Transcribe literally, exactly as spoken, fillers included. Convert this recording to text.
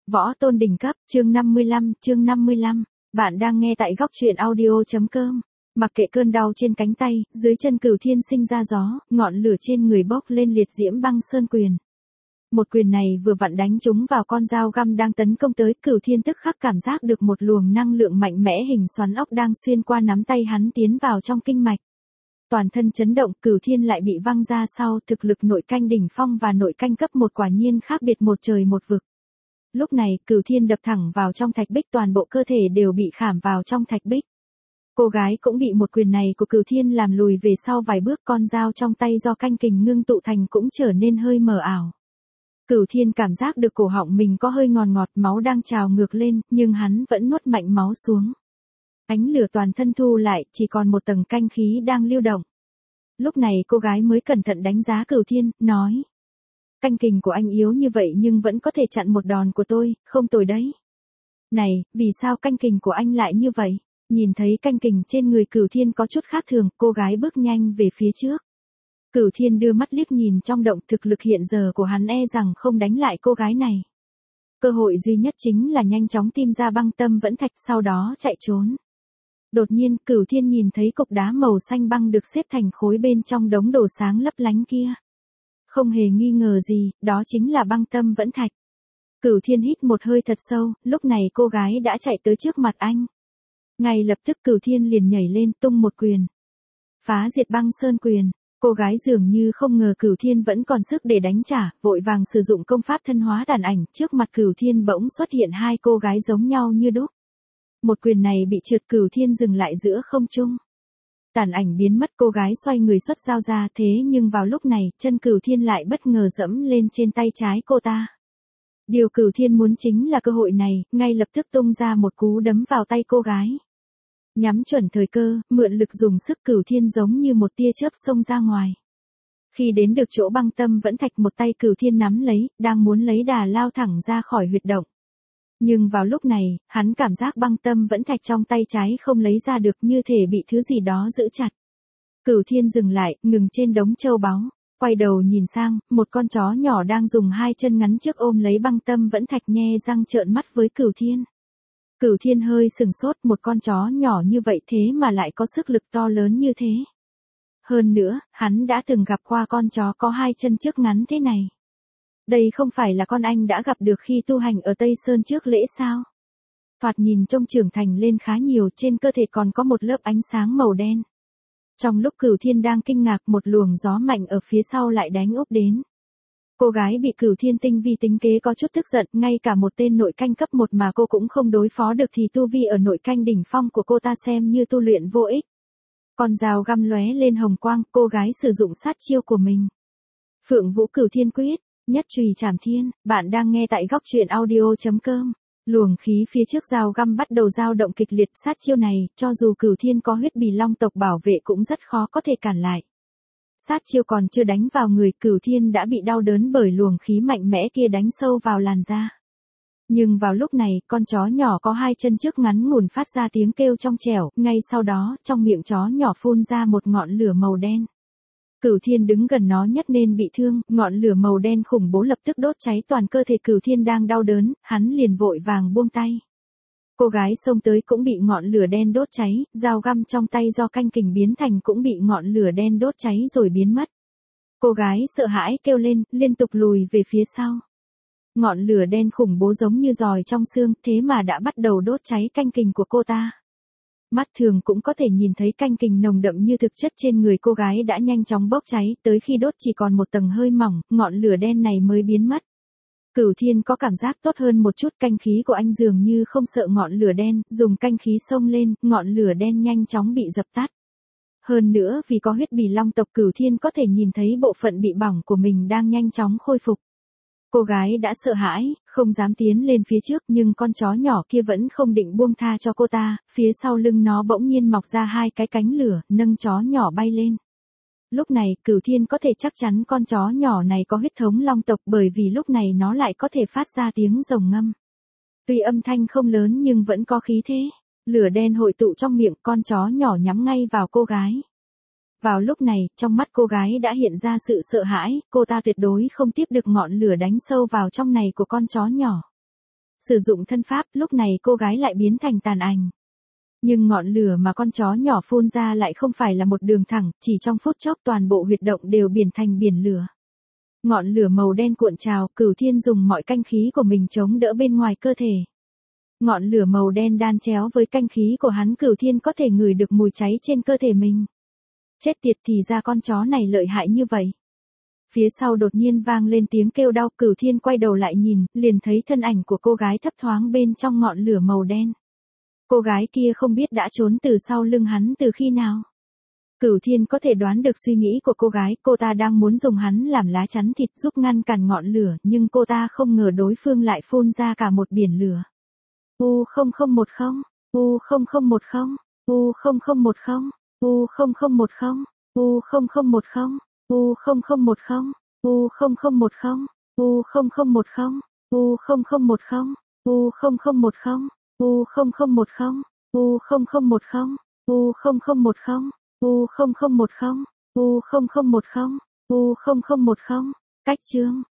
Võ tôn đỉnh cấp, chương năm mươi lăm, chương năm mươi lăm. Bạn đang nghe tại góc truyện audio.com. Mặc kệ cơn đau trên cánh tay, dưới chân Cửu Thiên sinh ra gió, ngọn lửa trên người bốc lên liệt diễm băng sơn quyền. Một quyền này vừa vặn đánh trúng vào con dao găm đang tấn công tới, Cửu Thiên tức khắc cảm giác được một luồng năng lượng mạnh mẽ hình xoắn ốc đang xuyên qua nắm tay hắn tiến vào trong kinh mạch. Toàn thân chấn động, Cửu Thiên lại bị văng ra sau, thực lực nội canh đỉnh phong và nội canh cấp một quả nhiên khác biệt một trời một vực. Lúc này, Cửu Thiên đập thẳng vào trong thạch bích, toàn bộ cơ thể đều bị khảm vào trong thạch bích. Cô gái cũng bị một quyền này của Cửu Thiên làm lùi về sau vài bước, con dao trong tay do canh kình ngưng tụ thành cũng trở nên hơi mờ ảo. Cửu Thiên cảm giác được cổ họng mình có hơi ngọt ngọt, máu đang trào ngược lên, nhưng hắn vẫn nuốt mạnh máu xuống. Ánh lửa toàn thân thu lại, chỉ còn một tầng canh khí đang lưu động. Lúc này cô gái mới cẩn thận đánh giá Cửu Thiên, nói. Canh kình của anh yếu như vậy nhưng vẫn có thể chặn một đòn của tôi, không tồi đấy. Này, vì sao canh kình của anh lại như vậy? Nhìn thấy canh kình trên người Cửu Thiên có chút khác thường, cô gái bước nhanh về phía trước. Cửu Thiên đưa mắt liếc nhìn trong động, thực lực hiện giờ của hắn e rằng không đánh lại cô gái này. Cơ hội duy nhất chính là nhanh chóng tìm ra băng tâm vẫn thạch, sau đó chạy trốn. Đột nhiên, Cửu Thiên nhìn thấy cục đá màu xanh băng được xếp thành khối bên trong đống đồ sáng lấp lánh kia. Không hề nghi ngờ gì, đó chính là băng tâm vẫn thạch. Cửu Thiên hít một hơi thật sâu, lúc này cô gái đã chạy tới trước mặt anh. Ngay lập tức Cửu Thiên liền nhảy lên tung một quyền. Phá diệt băng sơn quyền. Cô gái dường như không ngờ Cửu Thiên vẫn còn sức để đánh trả, vội vàng sử dụng công pháp thân hóa tàn ảnh, trước mặt Cửu Thiên bỗng xuất hiện hai cô gái giống nhau như đúc. Một quyền này bị trượt, Cửu Thiên dừng lại giữa không trung. Tàn ảnh biến mất, cô gái xoay người xuất dao ra, thế nhưng vào lúc này, chân Cửu Thiên lại bất ngờ dẫm lên trên tay trái cô ta. Điều Cửu Thiên muốn chính là cơ hội này, ngay lập tức tung ra một cú đấm vào tay cô gái. Nhắm chuẩn thời cơ, mượn lực dùng sức, Cửu Thiên giống như một tia chớp xông ra ngoài. Khi đến được chỗ băng tâm vẫn thạch, một tay Cửu Thiên nắm lấy, đang muốn lấy đà lao thẳng ra khỏi huyệt động. Nhưng vào lúc này, hắn cảm giác băng tâm vẫn thạch trong tay trái không lấy ra được, như thể bị thứ gì đó giữ chặt. Cửu Thiên dừng lại, ngừng trên đống châu báu, quay đầu nhìn sang, một con chó nhỏ đang dùng hai chân ngắn trước ôm lấy băng tâm vẫn thạch, nhe răng trợn mắt với Cửu Thiên. Cửu Thiên hơi sừng sốt, một con chó nhỏ như vậy thế mà lại có sức lực to lớn như thế. Hơn nữa, hắn đã từng gặp qua con chó có hai chân trước ngắn thế này. Đây không phải là con anh đã gặp được khi tu hành ở Tây Sơn trước lễ sao? Thoạt nhìn trông trưởng thành lên khá nhiều, trên cơ thể còn có một lớp ánh sáng màu đen. Trong lúc Cửu Thiên đang kinh ngạc, một luồng gió mạnh ở phía sau lại đánh úp đến. Cô gái bị Cửu Thiên tinh vi tính kế có chút tức giận, ngay cả một tên nội canh cấp một mà cô cũng không đối phó được thì tu vi ở nội canh đỉnh phong của cô ta xem như tu luyện vô ích. Con dao găm lóe lên hồng quang, cô gái sử dụng sát chiêu của mình. Phượng Vũ Cửu Thiên quyết, nhất chùy trảm thiên. Bạn đang nghe tại góc truyện audio.com. Luồng khí phía trước dao găm bắt đầu dao động kịch liệt, sát chiêu này, cho dù Cửu Thiên có huyết bì long tộc bảo vệ cũng rất khó có thể cản lại. Sát chiêu còn chưa đánh vào người, Cửu Thiên đã bị đau đớn bởi luồng khí mạnh mẽ kia đánh sâu vào làn da. Nhưng vào lúc này, con chó nhỏ có hai chân trước ngắn ngủn phát ra tiếng kêu trong trẻo, ngay sau đó, trong miệng chó nhỏ phun ra một ngọn lửa màu đen. Cửu Thiên đứng gần nó nhất nên bị thương, ngọn lửa màu đen khủng bố lập tức đốt cháy toàn cơ thể Cửu Thiên đang đau đớn, hắn liền vội vàng buông tay. Cô gái xông tới cũng bị ngọn lửa đen đốt cháy, dao găm trong tay do canh kình biến thành cũng bị ngọn lửa đen đốt cháy rồi biến mất. Cô gái sợ hãi kêu lên, liên tục lùi về phía sau. Ngọn lửa đen khủng bố giống như giòi trong xương, thế mà đã bắt đầu đốt cháy canh kình của cô ta. Mắt thường cũng có thể nhìn thấy canh kình nồng đậm như thực chất trên người cô gái đã nhanh chóng bốc cháy, tới khi đốt chỉ còn một tầng hơi mỏng, ngọn lửa đen này mới biến mất. Cửu Thiên có cảm giác tốt hơn một chút, canh khí của anh dường như không sợ ngọn lửa đen, dùng canh khí xông lên, ngọn lửa đen nhanh chóng bị dập tắt. Hơn nữa vì có huyết bì long tộc, Cửu Thiên có thể nhìn thấy bộ phận bị bỏng của mình đang nhanh chóng khôi phục. Cô gái đã sợ hãi, không dám tiến lên phía trước, nhưng con chó nhỏ kia vẫn không định buông tha cho cô ta, phía sau lưng nó bỗng nhiên mọc ra hai cái cánh lửa, nâng chó nhỏ bay lên. Lúc này, Cửu Thiên có thể chắc chắn con chó nhỏ này có huyết thống long tộc, bởi vì lúc này nó lại có thể phát ra tiếng rồng ngâm. Tuy âm thanh không lớn nhưng vẫn có khí thế. Lửa đen hội tụ trong miệng, con chó nhỏ nhắm ngay vào cô gái. Vào lúc này, trong mắt cô gái đã hiện ra sự sợ hãi, cô ta tuyệt đối không tiếp được ngọn lửa đánh sâu vào trong này của con chó nhỏ. Sử dụng thân pháp, lúc này cô gái lại biến thành tàn ảnh. Nhưng ngọn lửa mà con chó nhỏ phun ra lại không phải là một đường thẳng, chỉ trong phút chốc toàn bộ huyệt động đều biển thành biển lửa. Ngọn lửa màu đen cuộn trào, Cửu Thiên dùng mọi canh khí của mình chống đỡ bên ngoài cơ thể. Ngọn lửa màu đen đan chéo với canh khí của hắn, Cửu Thiên có thể ngửi được mùi cháy trên cơ thể mình. Chết tiệt, thì ra con chó này lợi hại như vậy. Phía sau đột nhiên vang lên tiếng kêu đau, Cửu Thiên quay đầu lại nhìn, liền thấy thân ảnh của cô gái thấp thoáng bên trong ngọn lửa màu đen. Cô gái kia không biết đã trốn từ sau lưng hắn từ khi nào. Cửu Thiên có thể đoán được suy nghĩ của cô gái, cô ta đang muốn dùng hắn làm lá chắn thịt giúp ngăn cản ngọn lửa, nhưng cô ta không ngờ đối phương lại phun ra cả một biển lửa. U không không một không, U không không một không, U không không một không, U không không một không, U không không một không, U không không một không, U không không một không, U không không một không, U không không một không, U không không một không, U không không một không, U không không một không, U không không một không, U không không một không, U không không một không, U không không một không, cách chương.